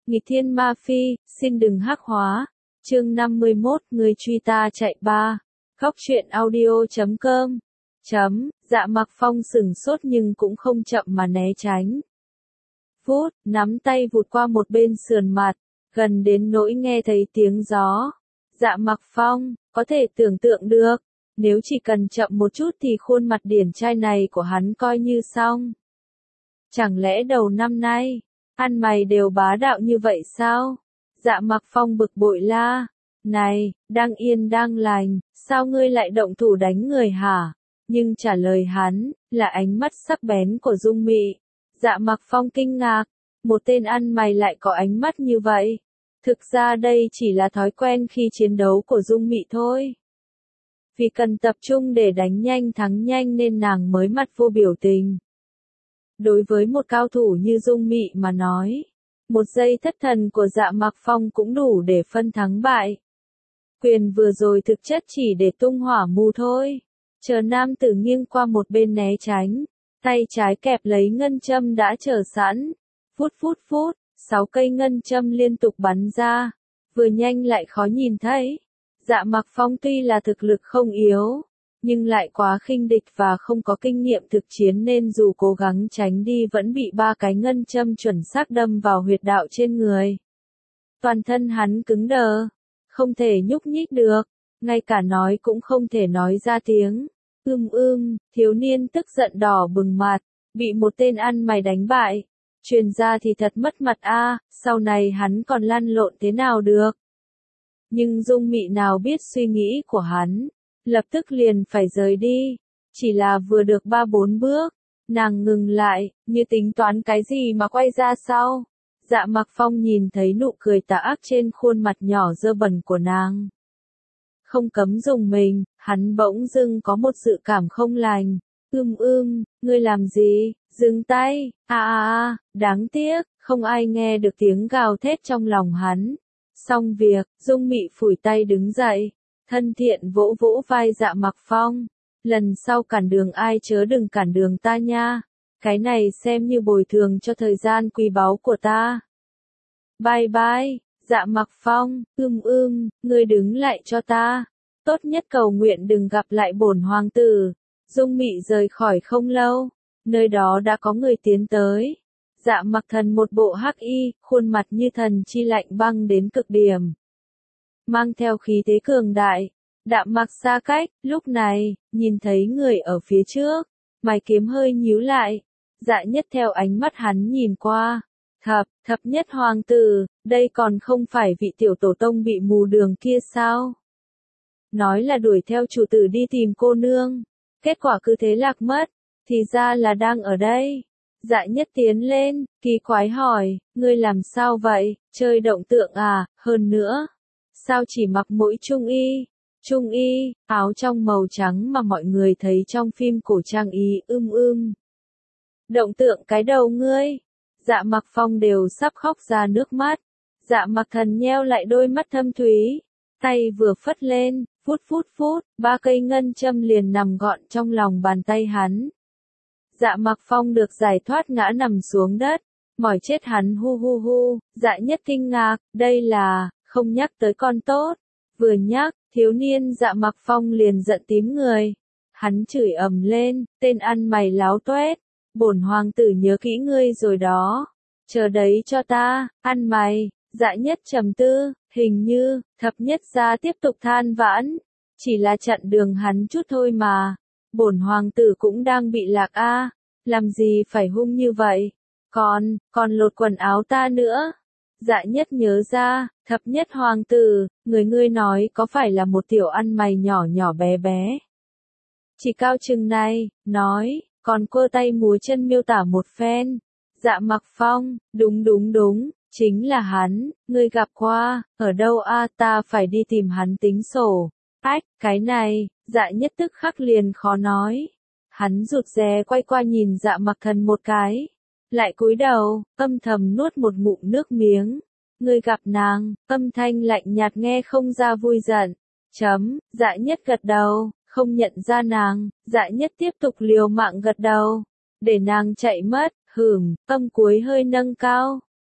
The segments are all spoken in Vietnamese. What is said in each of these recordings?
Nghịch thiên ma phi, xin đừng hắc hóa. Chương 51, người truy ta chạy ba. Góc truyện audio.com. Dạ Mặc Phong sửng sốt nhưng cũng không chậm mà né tránh. Phút, nắm tay vụt qua một bên sườn mặt, gần đến nỗi nghe thấy tiếng gió. Dạ Mặc Phong, có thể tưởng tượng được, nếu chỉ cần chậm một chút thì khuôn mặt điển trai này của hắn coi như xong. Chẳng lẽ đầu năm nay, ăn mày đều bá đạo như vậy sao? Dạ Mặc Phong bực bội la. Này, đang yên đang lành, sao ngươi lại động thủ đánh người hả? Nhưng trả lời hắn, là ánh mắt sắc bén của Dung Mị. Dạ Mặc Phong kinh ngạc, một tên ăn mày lại có ánh mắt như vậy. Thực ra đây chỉ là thói quen khi chiến đấu của Dung Mị thôi. Vì cần tập trung để đánh nhanh thắng nhanh nên nàng mới mặt vô biểu tình. Đối với một cao thủ như Dung Mị mà nói, một giây thất thần của Dạ Mặc Phong cũng đủ để phân thắng bại. Quyền vừa rồi thực chất chỉ để tung hỏa mù thôi. Chờ nam tử nghiêng qua một bên né tránh, tay trái kẹp lấy ngân châm đã chờ sẵn. Phút, 6 cây ngân châm liên tục bắn ra, vừa nhanh lại khó nhìn thấy. Dạ Mặc Phong tuy là thực lực không yếu, nhưng lại quá khinh địch và không có kinh nghiệm thực chiến nên dù cố gắng tránh đi vẫn bị 3 cái ngân châm chuẩn xác đâm vào huyệt đạo trên người. Toàn thân hắn cứng đờ, không thể nhúc nhích được, ngay cả nói cũng không thể nói ra tiếng. Thiếu niên tức giận đỏ bừng mặt, bị một tên ăn mày đánh bại. Truyền ra thì thật mất mặt a, sau này hắn còn lăn lộn thế nào được. Nhưng Dung Mị nào biết suy nghĩ của hắn, lập tức liền phải rời đi. Chỉ là vừa được 3-4 bước, nàng ngừng lại, như tính toán cái gì mà quay ra sau. Dạ Mặc Phong nhìn thấy nụ cười tà ác trên khuôn mặt nhỏ dơ bẩn của nàng. Không cấm dùng mình, hắn bỗng dưng có một dự cảm không lành. Ngươi làm gì? Dừng tay, đáng tiếc, không ai nghe được tiếng gào thét trong lòng hắn. Xong việc, Dung Mị phủi tay đứng dậy, thân thiện vỗ vỗ vai Dạ Mặc Phong. Lần sau cản đường ai chớ đừng cản đường ta nha, cái này xem như bồi thường cho thời gian quý báu của ta. Bye, Dạ Mặc Phong, ngươi đứng lại cho ta, tốt nhất cầu nguyện đừng gặp lại bổn hoàng tử. Dung Mị rời khỏi không lâu, nơi đó đã có người tiến tới. Dạ Mặc Thần một bộ hắc y, khuôn mặt như thần chi lạnh băng đến cực điểm. Mang theo khí thế cường đại, Đạm Mặc xa cách, lúc này, nhìn thấy người ở phía trước, mày kiếm hơi nhíu lại. Dạ Nhất theo ánh mắt hắn nhìn qua. Thập nhất hoàng tử, đây còn không phải vị tiểu tổ tông bị mù đường kia sao? Nói là đuổi theo chủ tử đi tìm cô nương, kết quả cứ thế lạc mất, thì ra là đang ở đây. Dạ Nhất tiến lên, kỳ quái hỏi, ngươi làm sao vậy, chơi động tượng à, hơn nữa, sao chỉ mặc mỗi trung y, áo trong màu trắng mà mọi người thấy trong phim cổ trang y, Động tượng cái đầu ngươi. Dạ Mặc Phong đều sắp khóc ra nước mắt. Dạ Mặc Thần nheo lại đôi mắt thâm thúy, tay vừa phất lên, phút, 3 cây ngân châm liền nằm gọn trong lòng bàn tay hắn. Dạ Mặc Phong được giải thoát ngã nằm xuống đất, mỏi chết hắn hu. Dạ Nhất kinh ngạc, đây là, không nhắc tới con tốt. Vừa nhắc, thiếu niên Dạ Mặc Phong liền giận tím người. Hắn chửi ầm lên, tên ăn mày láo toét, bổn hoàng tử nhớ kỹ ngươi rồi đó. Chờ đấy cho ta, ăn mày. Dạ Nhất trầm tư, hình như, thập nhất gia tiếp tục than vãn. Chỉ là chặn đường hắn chút thôi mà. Bổn hoàng tử cũng đang bị lạc a, làm gì phải hung như vậy. Còn lột quần áo ta nữa. Dạ Nhất nhớ ra, thập nhất hoàng tử, ngươi nói có phải là một tiểu ăn mày nhỏ bé. Chỉ cao chừng này, nói, còn quơ tay múa chân miêu tả một phen. Dạ Mặc Phong, đúng, chính là hắn, ngươi gặp qua, ở đâu a, ta phải đi tìm hắn tính sổ. Cái này, Dạ Nhất tức khắc liền khó nói. Hắn rụt rè quay qua nhìn Dạ Mặc Thần một cái, lại cúi đầu, âm thầm nuốt một ngụm nước miếng. Ngươi gặp nàng, âm thanh lạnh nhạt nghe không ra vui giận. Dạ Nhất gật đầu, không nhận ra nàng. Dạ Nhất tiếp tục liều mạng gật đầu, để nàng chạy mất. Âm cuối hơi nâng cao.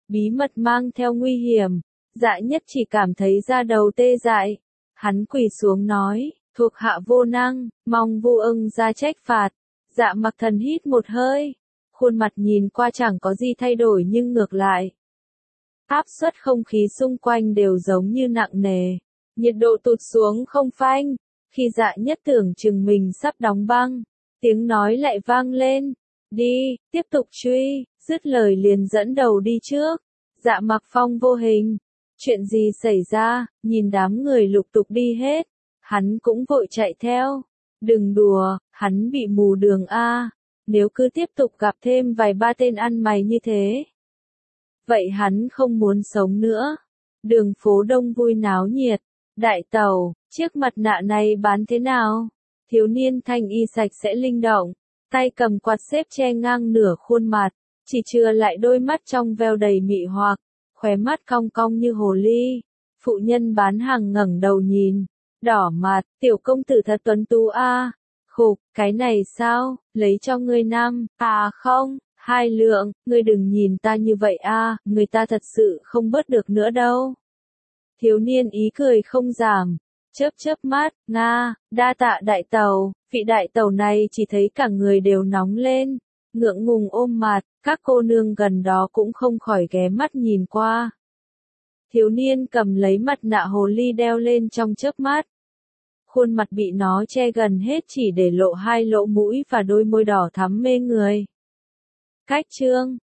bí mật mang theo nguy hiểm. Dạ nhất chỉ cảm thấy da đầu tê dại. Hắn quỳ xuống nói, thuộc hạ vô năng, mong Vu Ưng ra trách phạt. Dạ Mặc Thần hít một hơi, khuôn mặt nhìn qua chẳng có gì thay đổi nhưng ngược lại. Áp suất không khí xung quanh đều giống như nặng nề, nhiệt độ tụt xuống không phanh. Khi Dạ nhất tưởng chừng mình sắp đóng băng, tiếng nói lại vang lên, đi, tiếp tục truy, dứt lời liền dẫn đầu đi trước. Dạ Mặc Phong vô hình, chuyện gì xảy ra, nhìn đám người lục tục đi hết, hắn cũng vội chạy theo. Đừng đùa, hắn bị mù đường a, nếu cứ tiếp tục gặp thêm vài ba tên ăn mày như thế. Vậy hắn không muốn sống nữa. Đường phố đông vui náo nhiệt. Đại tàu, chiếc mặt nạ này bán thế nào? Thiếu niên thanh y sạch sẽ linh động, tay cầm quạt xếp che ngang nửa khuôn mặt, chỉ chừa lại đôi mắt trong veo đầy mị hoặc, khóe mắt cong cong như hồ ly. Phụ nhân bán hàng ngẩng đầu nhìn, đỏ mặt, tiểu công tử thật tuấn tú a. Khục, cái này sao, lấy cho ngươi năm, à không, 2 lượng, ngươi đừng nhìn ta như vậy a, người ta thật sự không bớt được nữa đâu. Thiếu niên ý cười không giảm, chớp chớp mắt, nga, đa tạ đại tàu. Vị đại tàu này chỉ thấy cả người đều nóng lên, ngượng ngùng ôm mặt, các cô nương gần đó cũng không khỏi ghé mắt nhìn qua. Thiếu niên cầm lấy mặt nạ hồ ly đeo lên trong chớp mắt. Khuôn mặt bị nó che gần hết chỉ để lộ 2 lỗ mũi và đôi môi đỏ thắm mê người. Cách chương